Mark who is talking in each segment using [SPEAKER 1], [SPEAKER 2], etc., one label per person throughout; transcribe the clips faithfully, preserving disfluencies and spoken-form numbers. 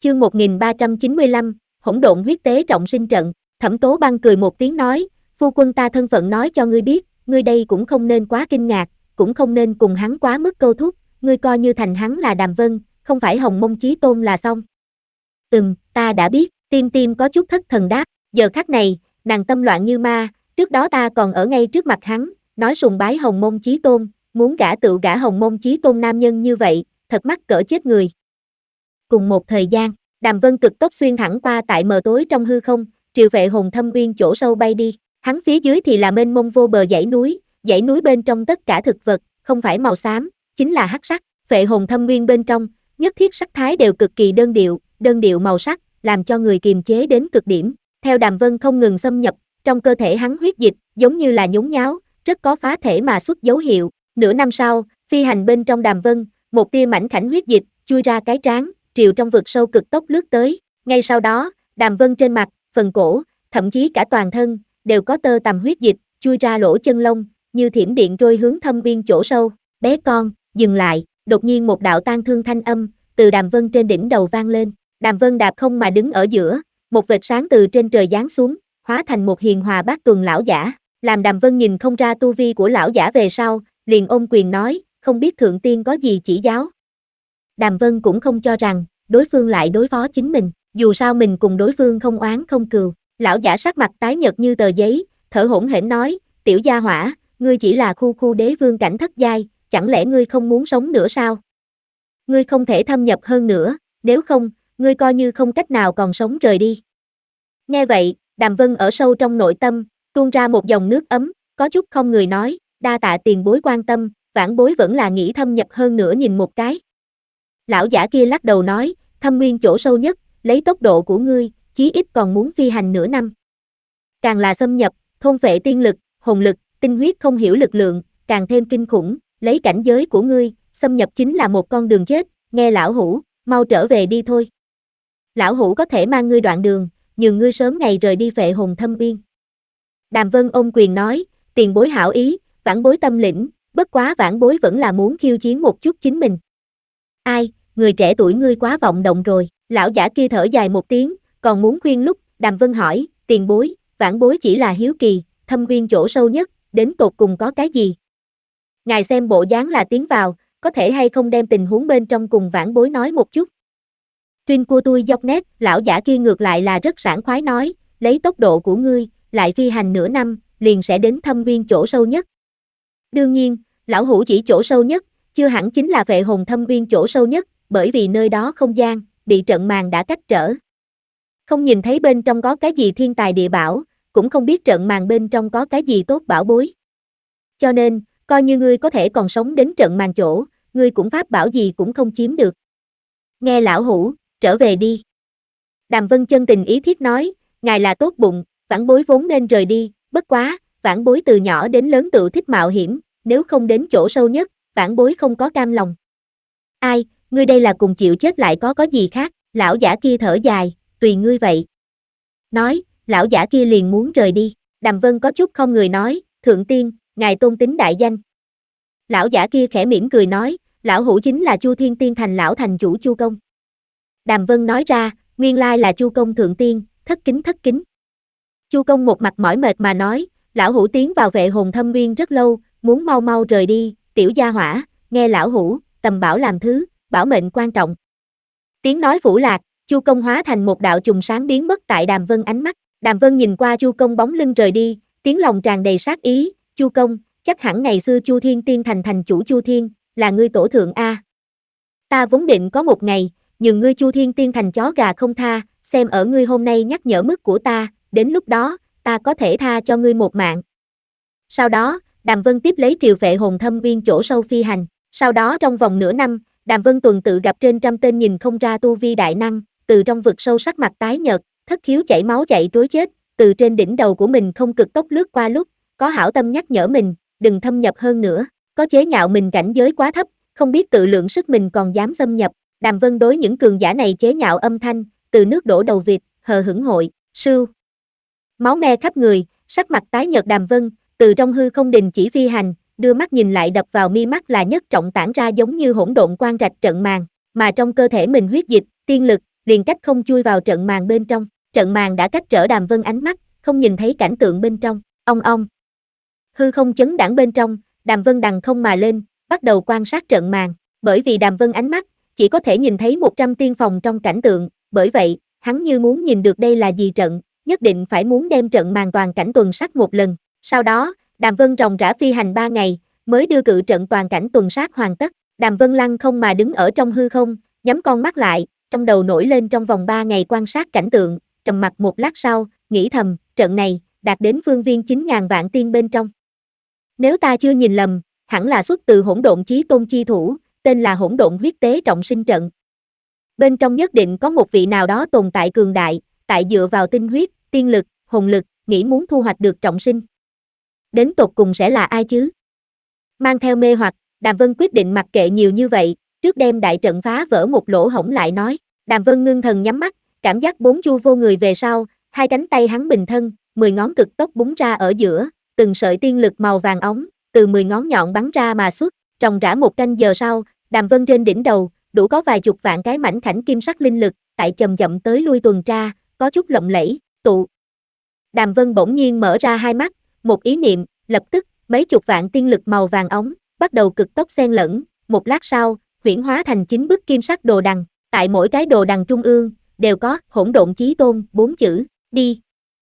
[SPEAKER 1] Chương một nghìn ba trăm chín mươi lăm, hỗn độn huyết tế trọng sinh trận. Thẩm Tố Băng cười một tiếng nói, phu quân ta thân phận nói cho ngươi biết, ngươi đây cũng không nên quá kinh ngạc, cũng không nên cùng hắn quá mức câu thúc, ngươi coi như thành hắn là Đàm Vân, không phải Hồng Mông Chí Tôn là xong. Ừm, ta đã biết, Tim Tim có chút thất thần đáp, giờ khắc này, nàng tâm loạn như ma, trước đó ta còn ở ngay trước mặt hắn, nói sùng bái Hồng Mông Chí Tôn, muốn gả tự gả Hồng Mông Chí Tôn nam nhân như vậy, thật mắc cỡ chết người. Cùng một thời gian, Đàm Vân cực tốc xuyên thẳng qua tại mờ tối trong hư không, triều Phệ Hồn Thâm Uyên chỗ sâu bay đi, hắn phía dưới thì là mênh mông vô bờ dãy núi, dãy núi bên trong tất cả thực vật, không phải màu xám, chính là hắc sắc, Phệ Hồn Thâm Uyên bên trong, nhất thiết sắc thái đều cực kỳ đơn điệu, đơn điệu màu sắc, làm cho người kiềm chế đến cực điểm. Theo Đàm Vân không ngừng xâm nhập, trong cơ thể hắn huyết dịch, giống như là nhốn nháo, rất có phá thể mà xuất dấu hiệu. Nửa năm sau, phi hành bên trong Đàm Vân, một tia mảnh khảnh huyết dịch, chui ra cái trán, triều trong vực sâu cực tốc lướt tới. Ngay sau đó, Đàm Vân trên mặt, phần cổ, thậm chí cả toàn thân, đều có tơ tằm huyết dịch, chui ra lỗ chân lông, như thiểm điện trôi hướng thâm viên chỗ sâu. Bé con, dừng lại, đột nhiên một đạo tang thương thanh âm, từ Đàm Vân trên đỉnh đầu vang lên. Đàm Vân đạp không mà đứng ở giữa, một vệt sáng từ trên trời giáng xuống, hóa thành một hiền hòa bát tuần lão giả. Làm Đàm Vân nhìn không ra tu vi của lão giả về sau, liền ôm quyền nói, không biết thượng tiên có gì chỉ giáo. Đàm Vân cũng không cho rằng, đối phương lại đối phó chính mình, dù sao mình cùng đối phương không oán không cừu. Lão giả sắc mặt tái nhợt như tờ giấy, thở hổn hển nói, tiểu gia hỏa, ngươi chỉ là khu khu đế vương cảnh thất giai, chẳng lẽ ngươi không muốn sống nữa sao? Ngươi không thể thâm nhập hơn nữa, nếu không, ngươi coi như không cách nào còn sống rời đi. Nghe vậy, Đàm Vân ở sâu trong nội tâm, tuôn ra một dòng nước ấm, có chút không người nói, đa tạ tiền bối quan tâm, vãn bối vẫn là nghĩ thâm nhập hơn nữa nhìn một cái. Lão giả kia lắc đầu nói, thâm nguyên chỗ sâu nhất, lấy tốc độ của ngươi, chí ít còn muốn phi hành nửa năm. Càng là xâm nhập, thôn phệ tiên lực, hồn lực, tinh huyết không hiểu lực lượng, càng thêm kinh khủng, lấy cảnh giới của ngươi, xâm nhập chính là một con đường chết, nghe lão hủ, mau trở về đi thôi. Lão hủ có thể mang ngươi đoạn đường, nhường ngươi sớm ngày rời đi Phệ Hồn Thâm Uyên. Đàm Vân ôm quyền nói, tiền bối hảo ý, vãn bối tâm lĩnh, bất quá vãn bối vẫn là muốn khiêu chiến một chút chính mình. Ai, người trẻ tuổi ngươi quá vọng động rồi, lão giả kia thở dài một tiếng, còn muốn khuyên lúc, Đàm Vân hỏi, tiền bối, vãn bối chỉ là hiếu kỳ, thâm uyên chỗ sâu nhất, đến tột cùng có cái gì? Ngài xem bộ dáng là tiến vào, có thể hay không đem tình huống bên trong cùng vãn bối nói một chút? Tuyên của tôi dốc nét, lão giả kia ngược lại là rất sảng khoái nói, lấy tốc độ của ngươi, lại phi hành nửa năm, liền sẽ đến thâm uyên chỗ sâu nhất. Đương nhiên, lão hủ chỉ chỗ sâu nhất, chưa hẳn chính là Phệ Hồn Thâm Uyên chỗ sâu nhất, bởi vì nơi đó không gian, bị trận màn đã cách trở. Không nhìn thấy bên trong có cái gì thiên tài địa bảo, cũng không biết trận màn bên trong có cái gì tốt bảo bối. Cho nên, coi như ngươi có thể còn sống đến trận màn chỗ, ngươi cũng pháp bảo gì cũng không chiếm được. Nghe lão hủ, trở về đi. Đàm Vân chân tình ý thiết nói, ngài là tốt bụng, vãn bối vốn nên rời đi, bất quá, vãn bối từ nhỏ đến lớn tự thích mạo hiểm, nếu không đến chỗ sâu nhất, vãn bối không có cam lòng. Ai, ngươi đây là cùng chịu chết lại có có gì khác, lão giả kia thở dài, tùy ngươi vậy. Nói, lão giả kia liền muốn rời đi, Đàm Vân có chút không người nói, thượng tiên, ngài tôn tính đại danh. Lão giả kia khẽ mỉm cười nói, lão hủ chính là Chu Thiên Tiên Thành lão thành chủ Chu Công. Đàm Vân nói ra, nguyên lai là Chu Công thượng tiên, thất kính thất kính. Chu Công một mặt mỏi mệt mà nói, lão hủ tiến vào Phệ Hồn Thâm Uyên rất lâu, muốn mau mau rời đi, tiểu gia hỏa, nghe lão hủ, tầm bảo làm thứ, bảo mệnh quan trọng. Tiếng nói phủ lạc, Chu Công hóa thành một đạo chùm sáng biến mất tại Đàm Vân ánh mắt. Đàm Vân nhìn qua Chu Công bóng lưng rời đi, tiếng lòng tràn đầy sát ý, Chu Công, chắc hẳn ngày xưa Chu Thiên Tiên Thành thành chủ Chu Thiên, là ngươi tổ thượng a. Ta vốn định có một ngày, nhường ngươi Chu Thiên Tiên Thành chó gà không tha, xem ở ngươi hôm nay nhắc nhở mức của ta, đến lúc đó, ta có thể tha cho ngươi một mạng. Sau đó, Đàm Vân tiếp lấy triều Phệ Hồn Thâm Uyên chỗ sâu phi hành, sau đó trong vòng nửa năm, Đàm Vân tuần tự gặp trên trăm tên nhìn không ra tu vi đại năng, từ trong vực sâu sắc mặt tái nhợt, thất khiếu chảy máu chạy trối chết, từ trên đỉnh đầu của mình không cực tốc lướt qua lúc, có hảo tâm nhắc nhở mình, đừng thâm nhập hơn nữa, có chế nhạo mình cảnh giới quá thấp, không biết tự lượng sức mình còn dám xâm nhập. Đàm Vân đối những cường giả này chế nhạo âm thanh, từ nước đổ đầu vịt, hờ hững hội, sưu. Máu me khắp người, sắc mặt tái nhợt Đàm Vân, từ trong hư không đình chỉ phi hành, đưa mắt nhìn lại đập vào mi mắt là nhất trọng tản ra giống như hỗn độn quang rạch trận màn, mà trong cơ thể mình huyết dịch, tiên lực, liền cách không chui vào trận màn bên trong. Trận màn đã cách trở Đàm Vân ánh mắt, không nhìn thấy cảnh tượng bên trong. Ong ong. Hư không chấn đãng bên trong, Đàm Vân đằng không mà lên, bắt đầu quan sát trận màn. Bởi vì Đàm Vân ánh mắt chỉ có thể nhìn thấy một trăm tiên phòng trong cảnh tượng, bởi vậy, hắn như muốn nhìn được đây là gì trận, nhất định phải muốn đem trận màn toàn cảnh tuần sát một lần. Sau đó, Đàm Vân ròng rã phi hành ba ngày, mới đưa cự trận toàn cảnh tuần sát hoàn tất. Đàm Vân lăng không mà đứng ở trong hư không, nhắm con mắt lại, trong đầu nổi lên trong vòng ba ngày quan sát cảnh tượng, trầm mặc một lát sau, nghĩ thầm, trận này, đạt đến phương viên chín ngàn vạn tiên bên trong. Nếu ta chưa nhìn lầm, hẳn là xuất từ hỗn độn chí tôn chi thủ, tên là hỗn độn huyết tế trọng sinh trận. Bên trong nhất định có một vị nào đó tồn tại cường đại, tại dựa vào tinh huyết, tiên lực, hồn lực, nghĩ muốn thu hoạch được trọng sinh. Đến tột cùng sẽ là ai chứ? Mang theo mê hoặc, Đàm Vân quyết định mặc kệ nhiều như vậy, trước đem đại trận phá vỡ một lỗ hổng lại nói. Đàm Vân ngưng thần nhắm mắt, cảm giác bốn chu vô người về sau, hai cánh tay hắn bình thân, mười ngón cực tốc búng ra ở giữa, từng sợi tiên lực màu vàng óng, từ mười ngón nhọn bắn ra mà xuất, ròng rã một canh giờ sau, Đàm Vân trên đỉnh đầu, đủ có vài chục vạn cái mảnh khảnh kim sắc linh lực, tại chậm chậm tới lui tuần tra, có chút lộng lẫy, tụ. Đàm Vân bỗng nhiên mở ra hai mắt, một ý niệm, lập tức, mấy chục vạn tiên lực màu vàng óng, bắt đầu cực tốc xen lẫn, một lát sau, huyễn hóa thành chín bức kim sắc đồ đằng, tại mỗi cái đồ đằng trung ương, đều có hỗn độn chí tôn, bốn chữ, đi.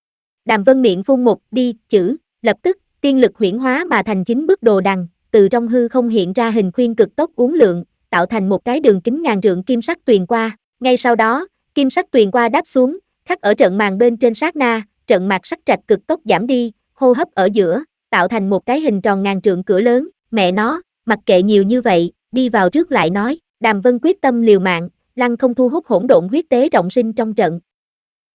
[SPEAKER 1] Đàm Vân miệng phun một đi chữ, lập tức, tiên lực huyễn hóa mà thành chín bức đồ đằng, từ trong hư không hiện ra hình khuyên cực tốc uốn lượn, tạo thành một cái đường kính ngàn trượng kim sắc tuyền qua. Ngay sau đó, kim sắc tuyền qua đáp xuống, khắc ở trận màn bên trên sát na, trận mạc sắc trạch cực tốc giảm đi, hô hấp ở giữa, tạo thành một cái hình tròn ngàn trượng cửa lớn. Mẹ nó, mặc kệ nhiều như vậy, đi vào trước lại nói. Đàm Vân quyết tâm liều mạng, lăng không thu hút hỗn độn huyết tế trọng sinh trong trận.